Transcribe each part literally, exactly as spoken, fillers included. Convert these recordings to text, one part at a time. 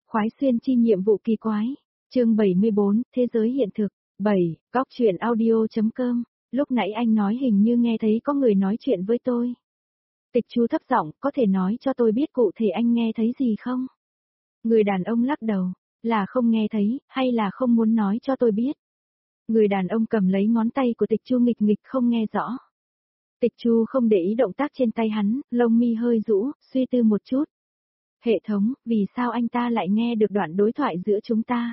Khoái xuyên chi nhiệm vụ kỳ quái. Chương bảy mươi bốn, Thế giới hiện thực. bảy. Góc truyện audio.com. Lúc nãy anh nói hình như nghe thấy có người nói chuyện với tôi. Tịch Chu thấp giọng, có thể nói cho tôi biết cụ thể anh nghe thấy gì không? Người đàn ông lắc đầu, là không nghe thấy, hay là không muốn nói cho tôi biết? Người đàn ông cầm lấy ngón tay của Tịch Chu nghịch nghịch không nghe rõ. Tịch Chu không để ý động tác trên tay hắn, lông mi hơi rũ, suy tư một chút. Hệ thống, vì sao anh ta lại nghe được đoạn đối thoại giữa chúng ta?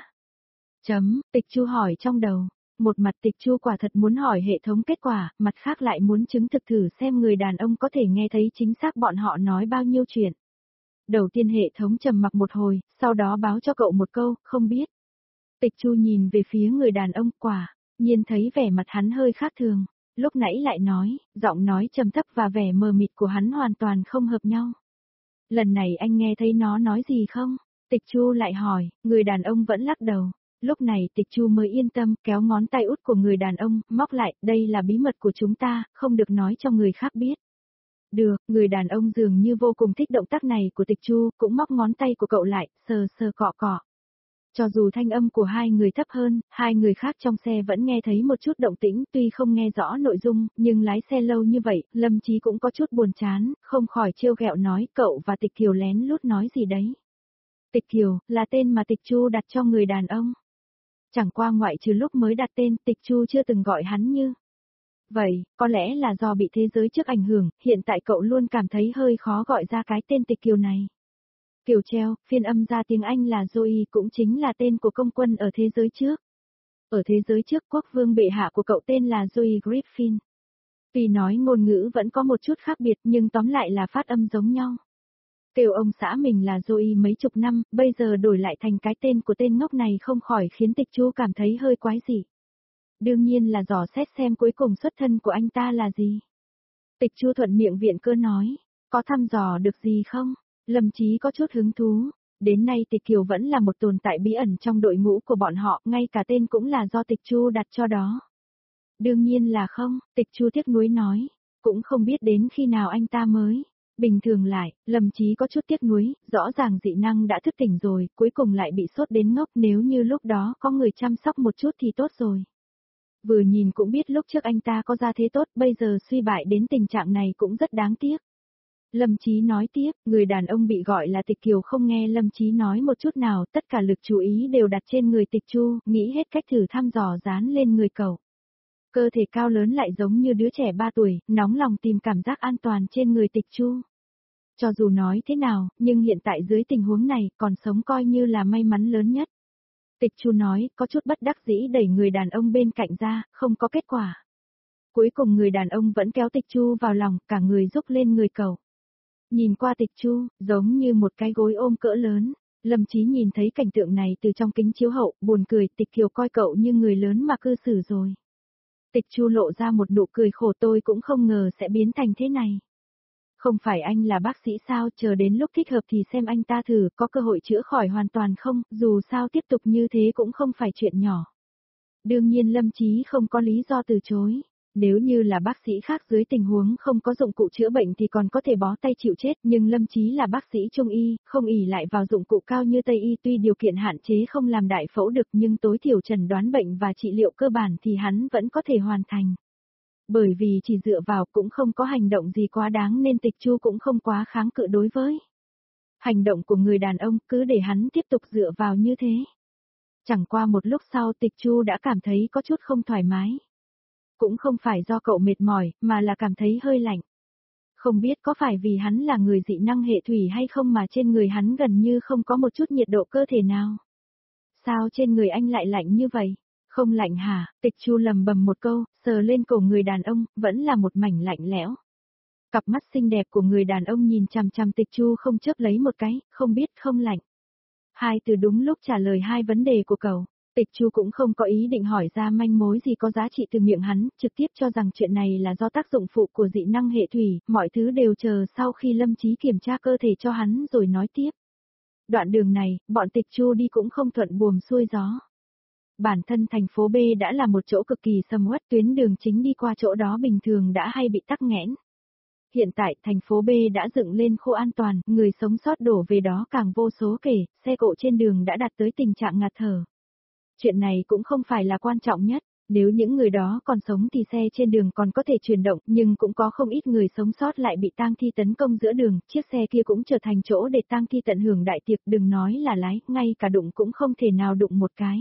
Chấm, Tịch Chu hỏi trong đầu. Một mặt Tịch Chu quả thật muốn hỏi hệ thống kết quả, mặt khác lại muốn chứng thực thử xem người đàn ông có thể nghe thấy chính xác bọn họ nói bao nhiêu chuyện. Đầu tiên hệ thống trầm mặc một hồi, sau đó báo cho cậu một câu, không biết. Tịch Chu nhìn về phía người đàn ông, quả nhiên thấy vẻ mặt hắn hơi khác thường. Lúc nãy lại nói, giọng nói trầm thấp và vẻ mờ mịt của hắn hoàn toàn không hợp nhau. Lần này anh nghe thấy nó nói gì không? Tịch Chu lại hỏi, người đàn ông vẫn lắc đầu. Lúc này Tịch Chu mới yên tâm, kéo ngón tay út của người đàn ông, móc lại, đây là bí mật của chúng ta, không được nói cho người khác biết. Được, người đàn ông dường như vô cùng thích động tác này của Tịch Chu, cũng móc ngón tay của cậu lại, sờ sờ cọ cọ. Cho dù thanh âm của hai người thấp hơn, hai người khác trong xe vẫn nghe thấy một chút động tĩnh, tuy không nghe rõ nội dung, nhưng lái xe lâu như vậy, Lâm Chí cũng có chút buồn chán, không khỏi trêu ghẹo nói, cậu và Tịch Kiều lén lút nói gì đấy. Tịch Kiều, là tên mà Tịch Chu đặt cho người đàn ông. Chẳng qua ngoại trừ lúc mới đặt tên, Tịch Chu chưa từng gọi hắn như vậy, có lẽ là do bị thế giới trước ảnh hưởng, hiện tại cậu luôn cảm thấy hơi khó gọi ra cái tên Tịch Kiều này. Kiều treo, phiên âm ra tiếng Anh là Zoe cũng chính là tên của công quân ở thế giới trước. Ở thế giới trước quốc vương bệ hạ của cậu tên là Zoe Griffin. Tuy nói ngôn ngữ vẫn có một chút khác biệt nhưng tóm lại là phát âm giống nhau. Kêu ông xã mình là Zoe mấy chục năm, bây giờ đổi lại thành cái tên của tên ngốc này không khỏi khiến Tịch Chu cảm thấy hơi quái dị. Đương nhiên là dò xét xem cuối cùng xuất thân của anh ta là gì. Tịch Chu thuận miệng viện cơ nói, có thăm dò được gì không? Lâm Chí có chút hứng thú. Đến nay Tịch Kiều vẫn là một tồn tại bí ẩn trong đội ngũ của bọn họ, ngay cả tên cũng là do Tịch Chu đặt cho đó. Đương nhiên là không, Tịch Chu tiếc nuối nói, cũng không biết đến khi nào anh ta mới. Bình thường lại, Lâm Chí có chút tiếc nuối, rõ ràng dị năng đã thức tỉnh rồi, cuối cùng lại bị sốt đến ngốc, nếu như lúc đó có người chăm sóc một chút thì tốt rồi. Vừa nhìn cũng biết lúc trước anh ta có gia thế tốt, bây giờ suy bại đến tình trạng này cũng rất đáng tiếc. Lâm Chí nói tiếp, người đàn ông bị gọi là Tịch Kiều không nghe Lâm Chí nói một chút nào, tất cả lực chú ý đều đặt trên người Tịch Chu, nghĩ hết cách thử thăm dò dán lên người cậu. Cơ thể cao lớn lại giống như đứa trẻ ba tuổi, nóng lòng tìm cảm giác an toàn trên người Tịch Chu. Cho dù nói thế nào, nhưng hiện tại dưới tình huống này, còn sống coi như là may mắn lớn nhất. Tịch Chu nói, có chút bất đắc dĩ đẩy người đàn ông bên cạnh ra, không có kết quả. Cuối cùng người đàn ông vẫn kéo Tịch Chu vào lòng, cả người rúc lên người cậu. Nhìn qua Tịch Chu, giống như một cái gối ôm cỡ lớn. Lâm Chí nhìn thấy cảnh tượng này từ trong kính chiếu hậu, buồn cười, Tịch Kiều coi cậu như người lớn mà cư xử rồi. Tịch Chu lộ ra một nụ cười khổ, tôi cũng không ngờ sẽ biến thành thế này. Không phải anh là bác sĩ sao, chờ đến lúc thích hợp thì xem anh ta thử có cơ hội chữa khỏi hoàn toàn không, dù sao tiếp tục như thế cũng không phải chuyện nhỏ. Đương nhiên Lâm Chí không có lý do từ chối. Nếu như là bác sĩ khác dưới tình huống không có dụng cụ chữa bệnh thì còn có thể bó tay chịu chết, nhưng Lâm Chí là bác sĩ trung y, không ỷ lại vào dụng cụ cao như Tây y, tuy điều kiện hạn chế không làm đại phẫu được nhưng tối thiểu chẩn đoán bệnh và trị liệu cơ bản thì hắn vẫn có thể hoàn thành. Bởi vì chỉ dựa vào cũng không có hành động gì quá đáng nên Tịch Chu cũng không quá kháng cự đối với hành động của người đàn ông, cứ để hắn tiếp tục dựa vào như thế. Chẳng qua một lúc sau Tịch Chu đã cảm thấy có chút không thoải mái. Cũng không phải do cậu mệt mỏi, mà là cảm thấy hơi lạnh. Không biết có phải vì hắn là người dị năng hệ thủy hay không mà trên người hắn gần như không có một chút nhiệt độ cơ thể nào. Sao trên người anh lại lạnh như vậy? Không lạnh hả? Tịch Chu lầm bầm một câu, sờ lên cổ người đàn ông, vẫn là một mảnh lạnh lẽo. Cặp mắt xinh đẹp của người đàn ông nhìn chằm chằm Tịch Chu không chớp lấy một cái, không biết không lạnh. Hai từ đúng lúc trả lời hai vấn đề của cậu. Tịch Chu cũng không có ý định hỏi ra manh mối gì có giá trị từ miệng hắn, trực tiếp cho rằng chuyện này là do tác dụng phụ của dị năng hệ thủy, mọi thứ đều chờ sau khi Lâm Chí kiểm tra cơ thể cho hắn rồi nói tiếp. Đoạn đường này, bọn Tịch Chu đi cũng không thuận buồm xuôi gió. Bản thân thành phố B đã là một chỗ cực kỳ sầm uất, tuyến đường chính đi qua chỗ đó bình thường đã hay bị tắc nghẽn. Hiện tại thành phố B đã dựng lên khu an toàn, người sống sót đổ về đó càng vô số kể, xe cộ trên đường đã đạt tới tình trạng ngạt thở. Chuyện này cũng không phải là quan trọng nhất, nếu những người đó còn sống thì xe trên đường còn có thể chuyển động, nhưng cũng có không ít người sống sót lại bị tang thi tấn công giữa đường, chiếc xe kia cũng trở thành chỗ để tang thi tận hưởng đại tiệc, đừng nói là lái, ngay cả đụng cũng không thể nào đụng một cái.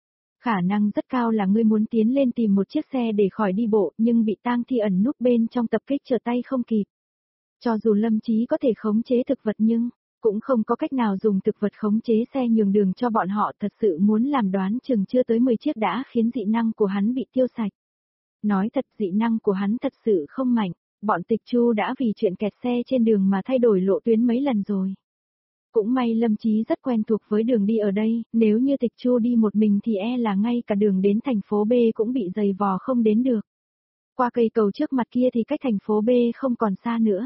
Khả năng rất cao là ngươi muốn tiến lên tìm một chiếc xe để khỏi đi bộ, nhưng bị tang thi ẩn núp bên trong tập kích trở tay không kịp. Cho dù Lâm Chí có thể khống chế thực vật nhưng cũng không có cách nào dùng thực vật khống chế xe nhường đường cho bọn họ, thật sự muốn làm đoán chừng chưa tới mười chiếc đã khiến dị năng của hắn bị tiêu sạch. Nói thật, dị năng của hắn thật sự không mạnh, bọn Tịch Chu đã vì chuyện kẹt xe trên đường mà thay đổi lộ tuyến mấy lần rồi. Cũng may Lâm Chí rất quen thuộc với đường đi ở đây, nếu như Tịch Chu đi một mình thì e là ngay cả đường đến thành phố B cũng bị dày vò không đến được. Qua cây cầu trước mặt kia thì cách thành phố B không còn xa nữa.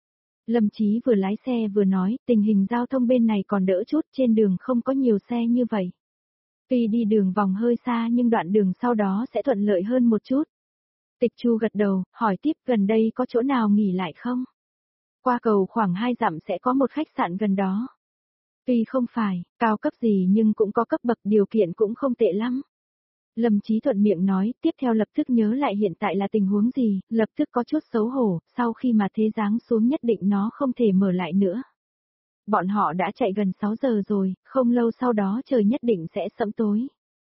Lâm Chí vừa lái xe vừa nói, tình hình giao thông bên này còn đỡ chút, trên đường không có nhiều xe như vậy. Tuy đi đường vòng hơi xa nhưng đoạn đường sau đó sẽ thuận lợi hơn một chút. Tịch Chu gật đầu, hỏi tiếp gần đây có chỗ nào nghỉ lại không? Qua cầu khoảng hai dặm sẽ có một khách sạn gần đó. Tuy không phải cao cấp gì nhưng cũng có cấp bậc, điều kiện cũng không tệ lắm. Lâm Chí thuận miệng nói, tiếp theo lập tức nhớ lại hiện tại là tình huống gì, lập tức có chút xấu hổ, sau khi mà thế giáng xuống nhất định nó không thể mở lại nữa. Bọn họ đã chạy gần sáu giờ rồi, không lâu sau đó trời nhất định sẽ sẫm tối.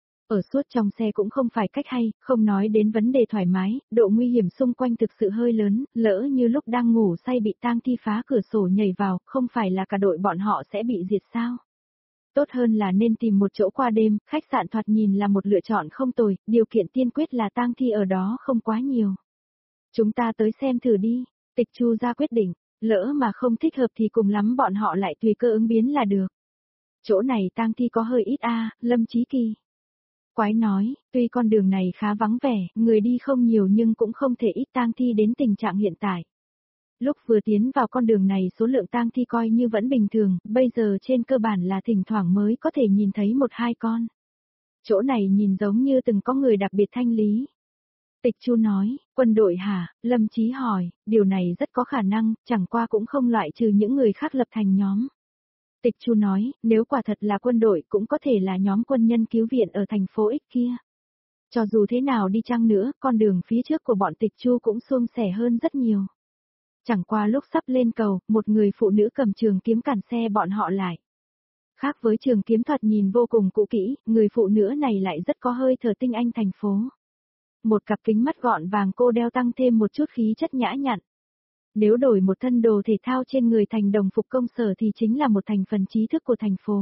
Ở suốt trong xe cũng không phải cách hay, không nói đến vấn đề thoải mái, độ nguy hiểm xung quanh thực sự hơi lớn, lỡ như lúc đang ngủ say bị tang thi phá cửa sổ nhảy vào, không phải là cả đội bọn họ sẽ bị diệt sao? Tốt hơn là nên tìm một chỗ qua đêm, khách sạn thoạt nhìn là một lựa chọn không tồi, điều kiện tiên quyết là tang thi ở đó không quá nhiều. Chúng ta tới xem thử đi, Tịch Chu ra quyết định, lỡ mà không thích hợp thì cùng lắm bọn họ lại tùy cơ ứng biến là được. Chỗ này tang thi có hơi ít a, Lâm Chí Kỳ. Quái nói, tuy con đường này khá vắng vẻ, người đi không nhiều nhưng cũng không thể ít tang thi đến tình trạng hiện tại. Lúc vừa tiến vào con đường này số lượng tang thi coi như vẫn bình thường, bây giờ trên cơ bản là thỉnh thoảng mới có thể nhìn thấy một hai con. Chỗ này nhìn giống như từng có người đặc biệt thanh lý. Tịch Chu nói, quân đội hả? Lâm Chí hỏi, điều này rất có khả năng, chẳng qua cũng không loại trừ những người khác lập thành nhóm. Tịch Chu nói, nếu quả thật là quân đội cũng có thể là nhóm quân nhân cứu viện ở thành phố X kia. Cho dù thế nào đi chăng nữa, con đường phía trước của bọn Tịch Chu cũng suôn sẻ hơn rất nhiều. Chẳng qua lúc sắp lên cầu, một người phụ nữ cầm trường kiếm cản xe bọn họ lại. Khác với trường kiếm thoạt nhìn vô cùng cũ kỹ, người phụ nữ này lại rất có hơi thở tinh anh thành phố. Một cặp kính mắt gọn vàng cô đeo tăng thêm một chút khí chất nhã nhặn. Nếu đổi một thân đồ thể thao trên người thành đồng phục công sở thì chính là một thành phần trí thức của thành phố.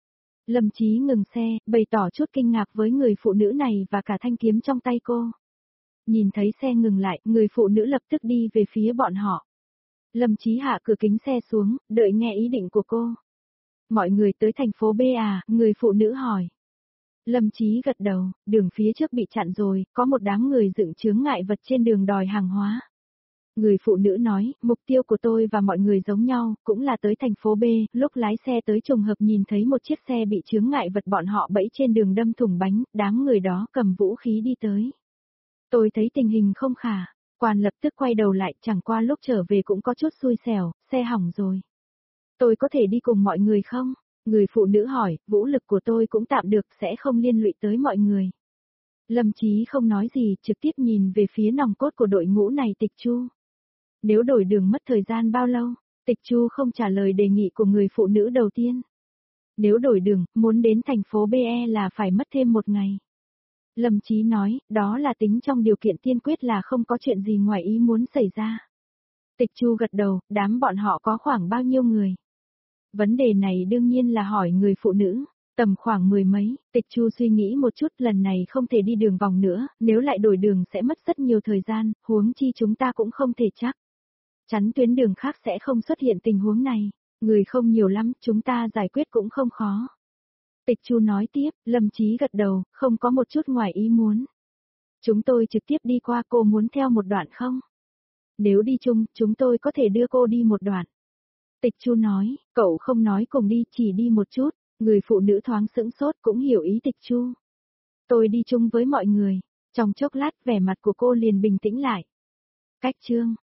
Lâm Chí ngừng xe, bày tỏ chút kinh ngạc với người phụ nữ này và cả thanh kiếm trong tay cô. Nhìn thấy xe ngừng lại, người phụ nữ lập tức đi về phía bọn họ. Lâm Chí hạ cửa kính xe xuống, đợi nghe ý định của cô. Mọi người tới thành phố B à, người phụ nữ hỏi. Lâm Chí gật đầu, đường phía trước bị chặn rồi, có một đám người dựng chướng ngại vật trên đường đòi hàng hóa. Người phụ nữ nói, mục tiêu của tôi và mọi người giống nhau, cũng là tới thành phố B, lúc lái xe tới trùng hợp nhìn thấy một chiếc xe bị chướng ngại vật bọn họ bẫy trên đường đâm thủng bánh, đám người đó cầm vũ khí đi tới. Tôi thấy tình hình không khả, quan lập tức quay đầu lại, chẳng qua lúc trở về cũng có chút xui xẻo, xe hỏng rồi. Tôi có thể đi cùng mọi người không? Người phụ nữ hỏi, vũ lực của tôi cũng tạm được, sẽ không liên lụy tới mọi người. Lâm Chí không nói gì, trực tiếp nhìn về phía nòng cốt của đội ngũ này Tịch Chu. Nếu đổi đường mất thời gian bao lâu? Tịch Chu không trả lời đề nghị của người phụ nữ đầu tiên. Nếu đổi đường, muốn đến thành phố B E là phải mất thêm một ngày. Lâm Chí nói, đó là tính trong điều kiện tiên quyết là không có chuyện gì ngoài ý muốn xảy ra. Tịch Chu gật đầu, đám bọn họ có khoảng bao nhiêu người? Vấn đề này đương nhiên là hỏi người phụ nữ, tầm khoảng mười mấy, Tịch Chu suy nghĩ một chút, lần này không thể đi đường vòng nữa, nếu lại đổi đường sẽ mất rất nhiều thời gian, huống chi chúng ta cũng không thể chắc. Chắn tuyến đường khác sẽ không xuất hiện tình huống này, người không nhiều lắm, chúng ta giải quyết cũng không khó. Tịch Chu nói tiếp, Lâm Chí gật đầu, không có một chút ngoài ý muốn. Chúng tôi trực tiếp đi qua, cô muốn theo một đoạn không? Nếu đi chung, chúng tôi có thể đưa cô đi một đoạn. Tịch Chu nói, cậu không nói cùng đi, chỉ đi một chút, người phụ nữ thoáng sững sốt cũng hiểu ý Tịch Chu. Tôi đi chung với mọi người, trong chốc lát vẻ mặt của cô liền bình tĩnh lại. Cách chương